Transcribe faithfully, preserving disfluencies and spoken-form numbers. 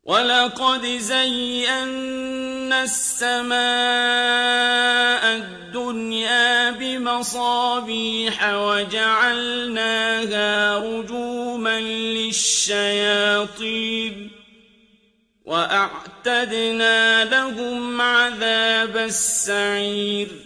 وَلَقَدْ زَيَّنَّا السَّمَاءَ الدُّنْيَا بِمَصَابِيحَ وَجَعَلْنَاهَا رُجُومًا لِّلشَّيَاطِينِ وَأَعْتَدْنَا لَهُمْ عَذَابَ السَّعِيرِ